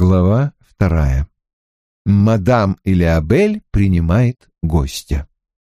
Глава 2. Мадам Элиабель принимает гостя.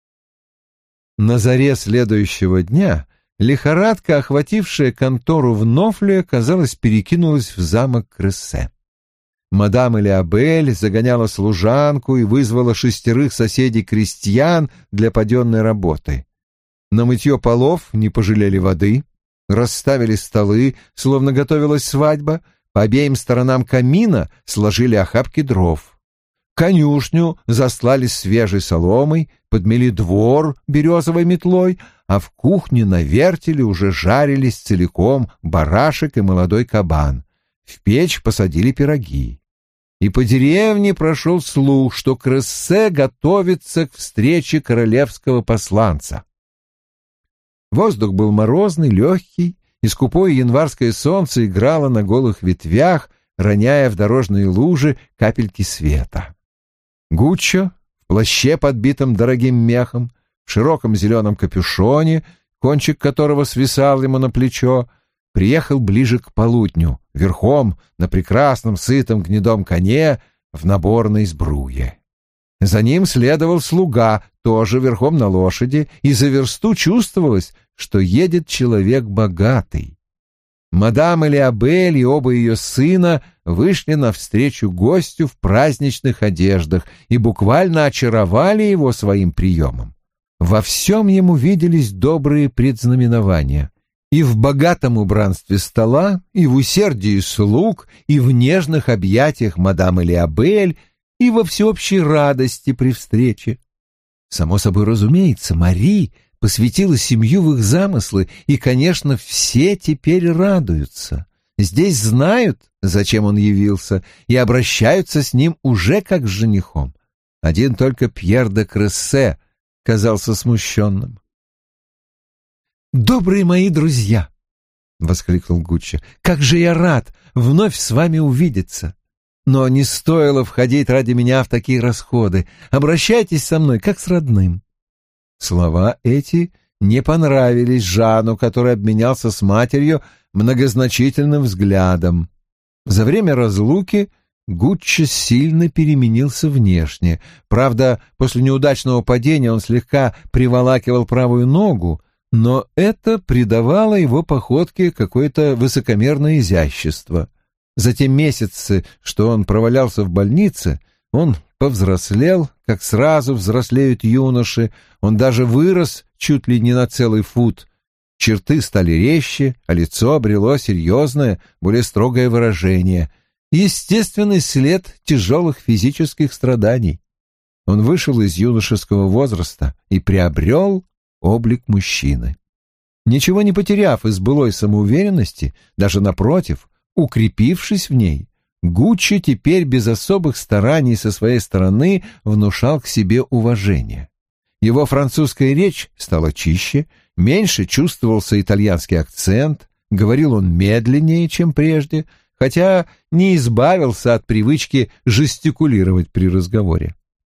На заре следующего дня лихорадка, охватившая контору в Нофле, казалось, перекинулась в замок Крессе. Мадам Элиабель загоняла служанку и вызвала 6 соседей-крестьян для паденной работы. На мытье полов не пожалели воды, расставили столы, словно готовилась свадьба, по обеим сторонам камина сложили охапки дров. Конюшню застлали свежей соломой, подмели двор березовой метлой, а в кухне на вертеле уже жарились целиком барашек и молодой кабан. В печь посадили пироги. И по деревне прошел слух, что Крессе готовится к встрече королевского посланца. Воздух был морозный, легкий, и скупое январское солнце играло на голых ветвях, роняя в дорожные лужи капельки света. Гуччо в плаще, подбитом дорогим мехом, в широком зеленом капюшоне, кончик которого свисал ему на плечо, приехал ближе к полудню, верхом на прекрасном сытом гнедом коне в наборной сбруе. За ним следовал слуга, тоже верхом на лошади, и за версту чувствовалось, что едет человек богатый. Мадам Элиабель и оба ее сына вышли навстречу гостю в праздничных одеждах и буквально очаровали его своим приемом. Во всем ему виделись добрые предзнаменования. И в богатом убранстве стола, и в усердии слуг, и в нежных объятиях мадам Элиабель, и во всеобщей радости при встрече. Само собой разумеется, Мари посвятила семью в их замыслы, и, конечно, все теперь радуются. Здесь знают, зачем он явился, и обращаются с ним уже как с женихом. Один только Пьер де Крессе казался смущенным. «Добрые мои друзья!» — воскликнул Гуччо. «Как же я рад вновь с вами увидеться! Но не стоило входить ради меня в такие расходы. Обращайтесь со мной, как с родным». Слова эти не понравились Жану, который обменялся с матерью многозначительным взглядом. За время разлуки Гуччо сильно переменился внешне. Правда, после неудачного падения он слегка приволакивал правую ногу, но это придавало его походке какое-то высокомерное изящество. За те месяцы, что он провалялся в больнице, он повзрослел, как сразу взрослеют юноши, он даже вырос чуть ли не на целый фут. Черты стали резче, а лицо обрело серьезное, более строгое выражение. Естественный след тяжелых физических страданий. Он вышел из юношеского возраста и приобрел облик мужчины. Ничего не потеряв из былой самоуверенности, даже напротив, укрепившись в ней, Гуччо теперь без особых стараний со своей стороны внушал к себе уважение. Его французская речь стала чище, меньше чувствовался итальянский акцент, говорил он медленнее, чем прежде, хотя не избавился от привычки жестикулировать при разговоре.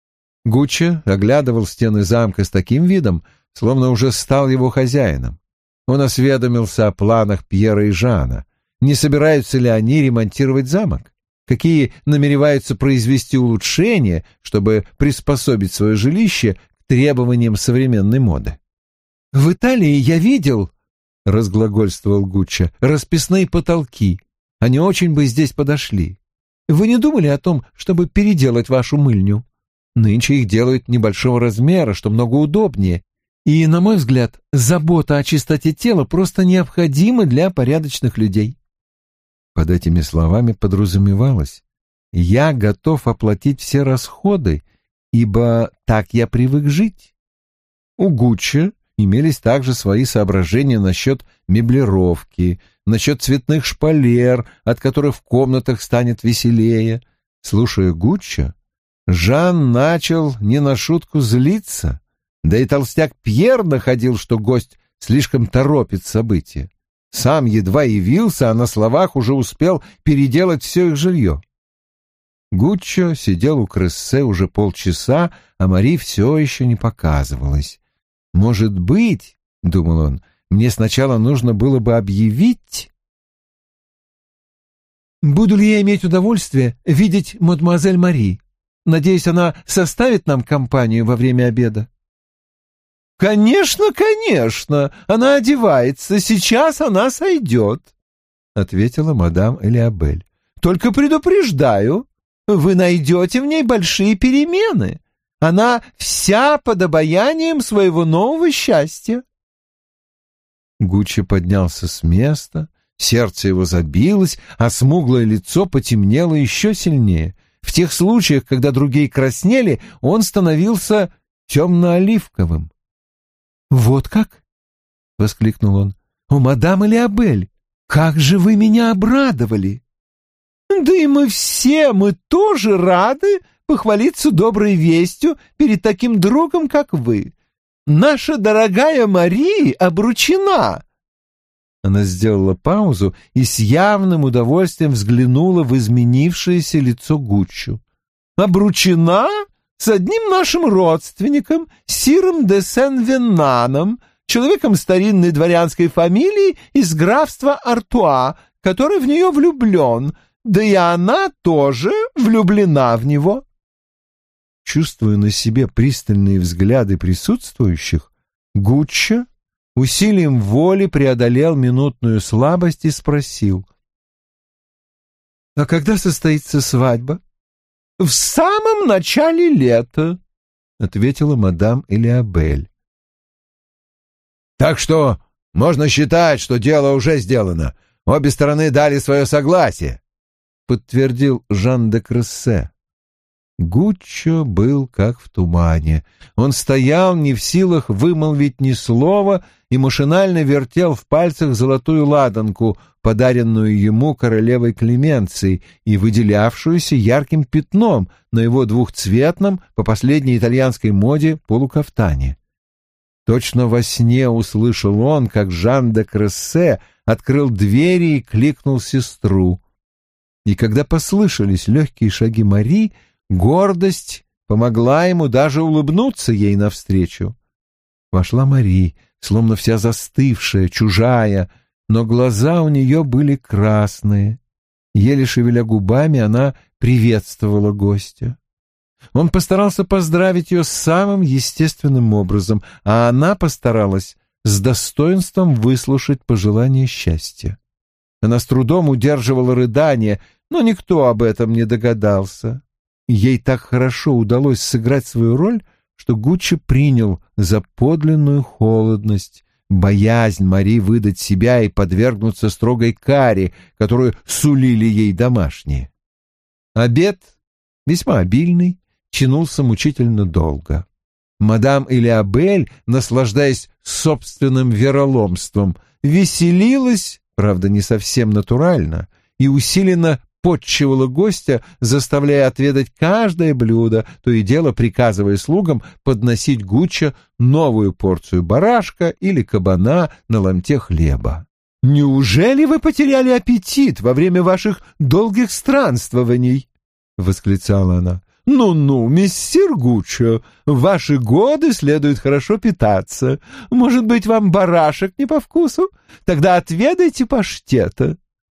Гуччо оглядывал стены замка с таким видом, словно уже стал его хозяином. Он осведомился о планах Пьера и Жана. Не собираются ли они ремонтировать замок? Какие намереваются произвести улучшения, чтобы приспособить свое жилище к требованиям современной моды? «В Италии я видел, — разглагольствовал Гуччо, — расписные потолки. Они очень бы здесь подошли. Вы не думали о том, чтобы переделать вашу мыльню? Нынче их делают небольшого размера, что много удобнее. И, на мой взгляд, забота о чистоте тела просто необходима для порядочных людей». Под этими словами подразумевалось: «Я готов оплатить все расходы, ибо так я привык жить». У Гуччо имелись также свои соображения насчет меблировки, насчет цветных шпалер, от которых в комнатах станет веселее. Слушая Гуччо, Жан начал не на шутку злиться, да и толстяк Пьер находил, что гость слишком торопит события. Сам едва явился, а на словах уже успел переделать все их жилье. Гуччо сидел у Крессе уже полчаса, а Мари все еще не показывалась. «Может быть, — думал он, — мне сначала нужно было бы объявить Буду ли я иметь удовольствие видеть мадемуазель Мари? Надеюсь, она составит нам компанию во время обеда. «Конечно, конечно, она одевается, сейчас она сойдет», — ответила мадам Элиабель. «Только предупреждаю, вы найдете в ней большие перемены. Она вся под обаянием своего нового счастья». Гуччо поднялся с места, сердце его забилось, а смуглое лицо потемнело еще сильнее. В тех случаях, когда другие краснели, он становился темно-оливковым. «Вот как?» — воскликнул он. «О, мадам Элиабель, как же вы меня обрадовали!» «Да и мы тоже рады похвалиться доброй вестью перед таким другом, как вы. Наша дорогая Мари обручена!» Она сделала паузу и с явным удовольствием взглянула в изменившееся лицо Гуччо. «Обручена с одним нашим родственником, сиром де Сен-Веннаном, человеком старинной дворянской фамилии из графства Артуа, который в нее влюблен, да и она тоже влюблена в него». Чувствуя на себе пристальные взгляды присутствующих, Гуччо усилием воли преодолел минутную слабость и спросил: «А когда состоится свадьба?» «В самом начале лета», — ответила мадам Элиабель. «Так что можно считать, что дело уже сделано. Обе стороны дали свое согласие», — подтвердил Жан де Крессе. Гуччо был как в тумане. Он стоял не в силах вымолвить ни слова и машинально вертел в пальцах золотую ладанку, подаренную ему королевой Клеменцией и выделявшуюся ярким пятном на его двухцветном, по последней итальянской моде, полукафтане. Точно во сне услышал он, как Жан де Крессе открыл двери и кликнул сестру. И когда послышались легкие шаги Мари, гордость помогла ему даже улыбнуться ей навстречу. Вошла Мари, словно вся застывшая, чужая, но глаза у нее были красные. Еле шевеля губами, она приветствовала гостя. Он постарался поздравить ее самым естественным образом, а она постаралась с достоинством выслушать пожелание счастья. Она с трудом удерживала рыдание, но никто об этом не догадался. Ей так хорошо удалось сыграть свою роль, что Гуччо принял за подлинную холодность, боязнь Мари выдать себя и подвергнуться строгой каре, которую сулили ей домашние. Обед, весьма обильный, тянулся мучительно долго. Мадам Элиабель, наслаждаясь собственным вероломством, веселилась, правда, не совсем натурально, и усиленно подчивала гостя, заставляя отведать каждое блюдо, то и дело приказывая слугам подносить Гуччо новую порцию барашка или кабана на ломте хлеба. «Неужели вы потеряли аппетит во время ваших долгих странствований?» — восклицала она. «Ну-ну, мессир Гуччо, в ваши годы следует хорошо питаться. Может быть, вам барашек не по вкусу? Тогда отведайте паштета».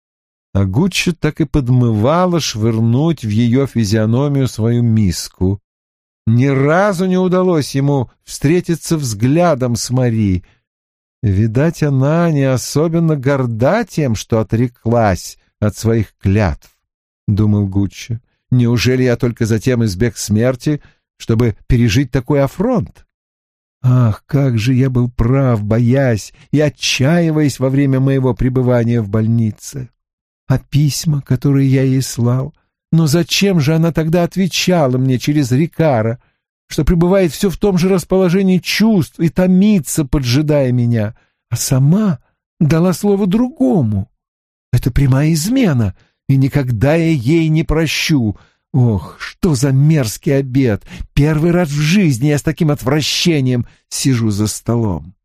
А Гуччо так и подмывало швырнуть в ее физиономию свою миску. Ни разу не удалось ему встретиться взглядом с Мари. Видать, она не особенно горда тем, что отреклась от своих клятв, — думал Гуччо. Неужели я только затем избег смерти, чтобы пережить такой афронт? Ах, как же я был прав, боясь и отчаиваясь во время моего пребывания в больнице. А письма, которые я ей слал, но зачем же она тогда отвечала мне через Рикара, что пребывает все в том же расположении чувств и томится, поджидая меня, а сама дала слово другому? Это прямая измена, и никогда я ей не прощу. Ох, что за мерзкий обед! Первый раз в жизни я с таким отвращением сижу за столом.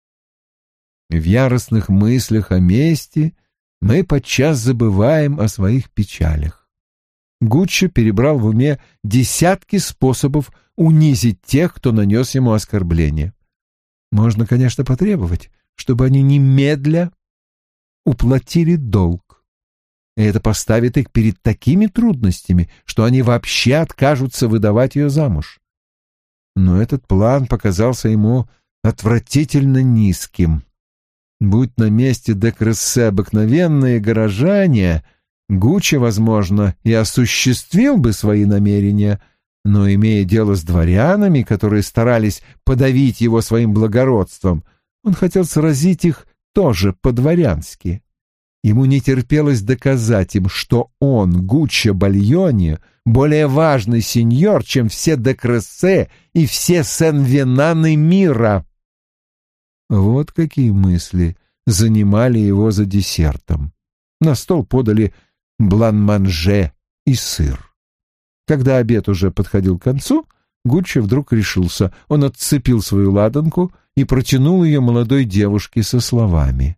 В яростных мыслях о мести мы подчас забываем о своих печалях. Гуччо перебрал в уме десятки способов унизить тех, кто нанес ему оскорбление. Можно, конечно, потребовать, чтобы они немедля уплатили долг. и это поставит их перед такими трудностями, что они вообще откажутся выдавать ее замуж. Но этот план показался ему отвратительно низким. Будь на месте де Крессе обыкновенные горожане, Гуччо, возможно, и осуществил бы свои намерения, но, имея дело с дворянами, которые старались подавить его своим благородством, он хотел сразить их тоже по-дворянски. Ему не терпелось доказать им, что он, Гуччо Бальони, более важный сеньор, чем все де Крессе и все Сен-Венаны мира. Вот какие мысли занимали его за десертом. На стол подали блан-манже и сыр. Когда обед уже подходил к концу, Гуччо вдруг решился. Он отцепил свою ладанку и протянул ее молодой девушке со словами: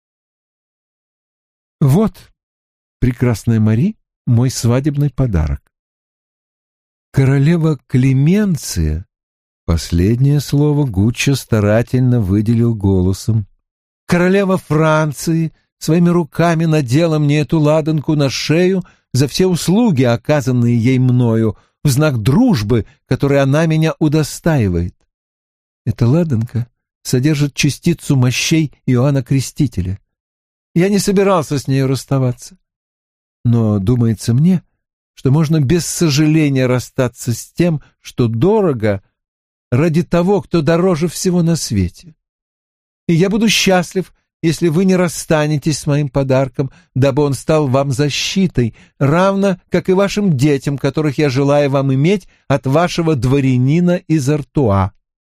«Вот, прекрасная Мари, мой свадебный подарок». Королева Клеменция, последнее слово Гуччо старательно выделил голосом, королева Франции своими руками надела мне эту ладанку на шею за все услуги, оказанные ей мною, в знак дружбы, которой она меня удостаивает. Эта ладанка содержит частицу мощей Иоанна Крестителя. Я не собирался с нею расставаться. Но думается мне, что можно без сожаления расстаться с тем, что дорого, ради того, кто дороже всего на свете. И я буду счастлив, если вы не расстанетесь с моим подарком, дабы он стал вам защитой, равно как и вашим детям, которых я желаю вам иметь от вашего дворянина из Артуа».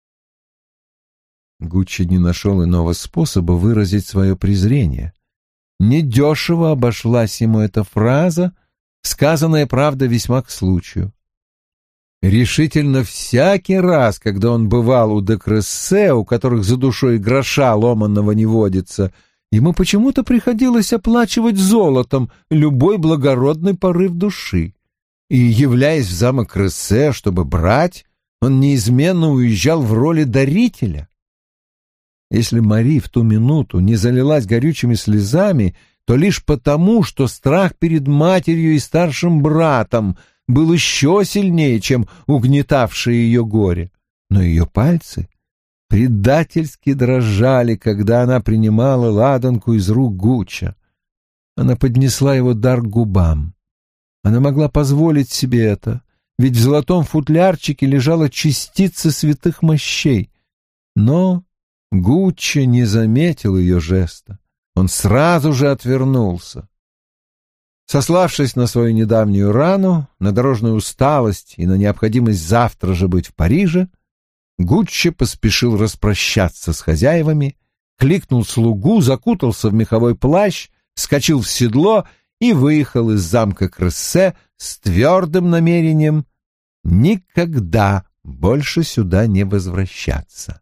Гуччо не нашел иного способа выразить свое презрение. Недешево обошлась ему эта фраза, сказанная, правда, весьма к случаю. Решительно всякий раз, когда он бывал у де Крессе, у которых за душой гроша ломаного не водится, ему почему-то приходилось оплачивать золотом любой благородный порыв души. И, являясь в замок Крессе, чтобы брать, он неизменно уезжал в роли дарителя. Если Мари в ту минуту не залилась горючими слезами, то лишь потому, что страх перед матерью и старшим братом был еще сильнее, чем угнетавшее ее горе. Но ее пальцы предательски дрожали, когда она принимала ладанку из рук Гуччо. Она поднесла его дар к губам. Она могла позволить себе это, ведь в золотом футлярчике лежала частица святых мощей. Но Гуччо не заметил ее жеста. Он сразу же отвернулся. Сославшись на свою недавнюю рану, на дорожную усталость и на необходимость завтра же быть в Париже, Гуччо поспешил распрощаться с хозяевами, кликнул слугу, закутался в меховой плащ, вскочил в седло и выехал из замка Крессе с твердым намерением никогда больше сюда не возвращаться.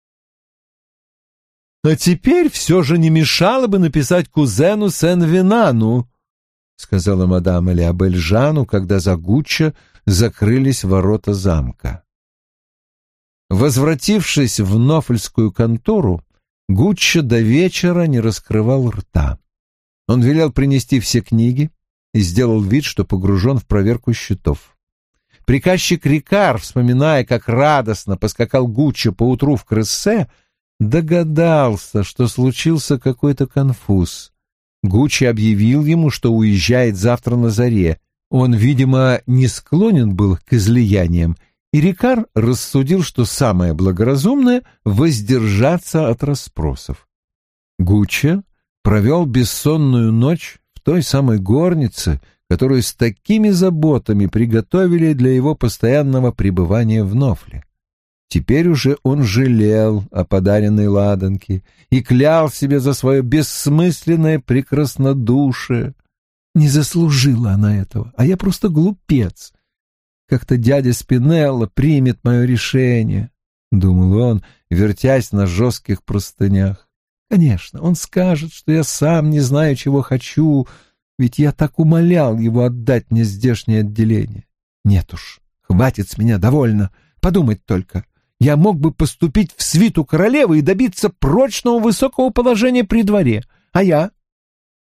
«А теперь все же не мешало бы написать кузену Сен-Венану», — сказала мадам Элиабель Жану, когда за Гуччо закрылись ворота замка. Возвратившись в Нофльскую контору, Гуччо до вечера не раскрывал рта. Он велел принести все книги и сделал вид, что погружен в проверку счетов. Приказчик Рикар, вспоминая, как радостно поскакал Гуччо поутру в Крессе, догадался, что случился какой-то конфуз. Гуччо объявил ему, что уезжает завтра на заре. Он, видимо, не склонен был к излияниям, и Рикар рассудил, что самое благоразумное — воздержаться от расспросов. Гуччо провел бессонную ночь в той самой горнице, которую с такими заботами приготовили для его постоянного пребывания в Нофле. Теперь уже он жалел о подаренной ладанке и клял себе за свое бессмысленное прекраснодушие. Не заслужила она этого, а я просто глупец. Как-то дядя Спинелло примет мое решение, — думал он, вертясь на жестких простынях. Конечно, он скажет, что я сам не знаю, чего хочу, ведь я так умолял его отдать мне здешнее отделение. Нет уж, хватит с меня, довольно. Подумать только. Я мог бы поступить в свиту королевы и добиться прочного высокого положения при дворе. А я?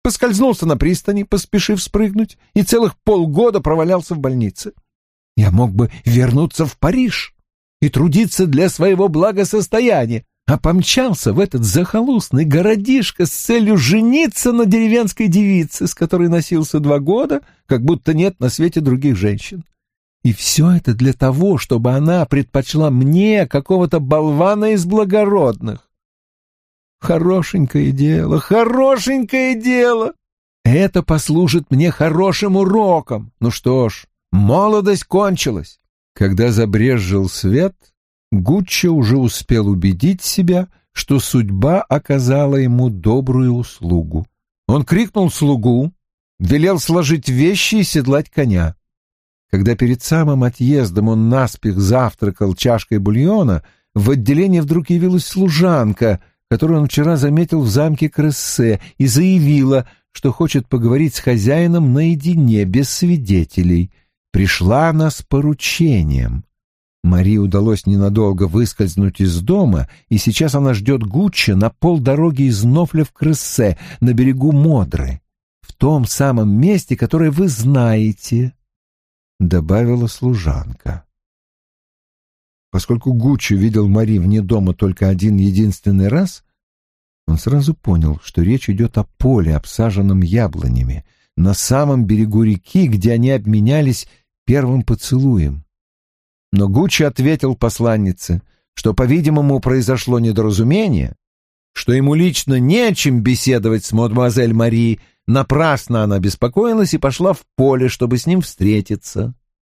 поскользнулся на пристани, поспешив спрыгнуть, и целых полгода провалялся в больнице. Я мог бы вернуться в Париж и трудиться для своего благосостояния, а помчался в этот захолустный городишко с целью жениться на деревенской девице, с которой носился 2 года, как будто нет на свете других женщин. И все это для того, чтобы она предпочла мне какого-то болвана из благородных. Хорошенькое дело, хорошенькое дело! Это послужит мне хорошим уроком. Ну что ж, молодость кончилась. Когда забрезжил свет, Гуччо уже успел убедить себя, что судьба оказала ему добрую услугу. Он крикнул слугу, велел сложить вещи и седлать коня. Когда перед самым отъездом он наспех завтракал чашкой бульона, в отделение вдруг явилась служанка, которую он вчера заметил в замке Крессе, и заявила, что хочет поговорить с хозяином наедине, без свидетелей. Пришла она с поручением. Марии удалось ненадолго выскользнуть из дома, и сейчас она ждет Гуччо на полдороги из Нофля в Крессе, на берегу Модры, в том самом месте, которое вы знаете, — добавила служанка. Поскольку Гуччо видел Мари вне дома только один единственный раз, он сразу понял, что речь идет о поле, обсаженном яблонями, на самом берегу реки, где они обменялись первым поцелуем. Но Гуччо ответил посланнице, что, по-видимому, произошло недоразумение, что ему лично не о чем беседовать с мадемуазель Мари. Напрасно она беспокоилась и пошла в поле, чтобы с ним встретиться.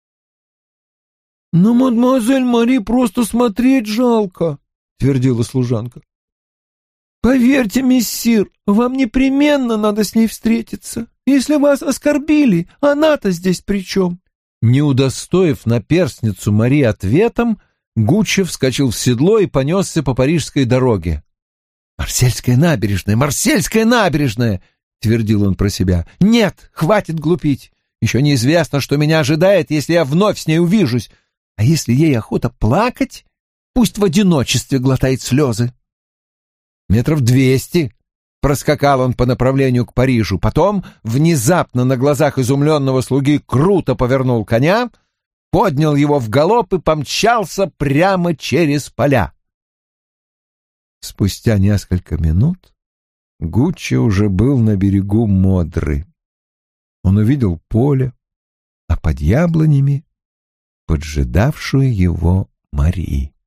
«Но мадемуазель Мари просто смотреть жалко», — твердила служанка. «Поверьте, мессир, вам непременно надо с ней встретиться. Если вас оскорбили, она-то здесь при чем?» Не удостоив наперстницу Мари ответом, Гуччо вскочил в седло и понесся по парижской дороге. «Марсельская набережная! Марсельская набережная!» — твердил он про себя. «Нет, хватит глупить. Еще неизвестно, что меня ожидает, если я вновь с ней увижусь. А если ей охота плакать, пусть в одиночестве глотает слезы». 200 метров проскакал он по направлению к Парижу, потом внезапно на глазах изумленного слуги круто повернул коня, поднял его в галоп и помчался прямо через поля. Спустя несколько минут Гуччо уже был на берегу Модры. Он увидел поле, а под яблонями поджидавшую его Мари.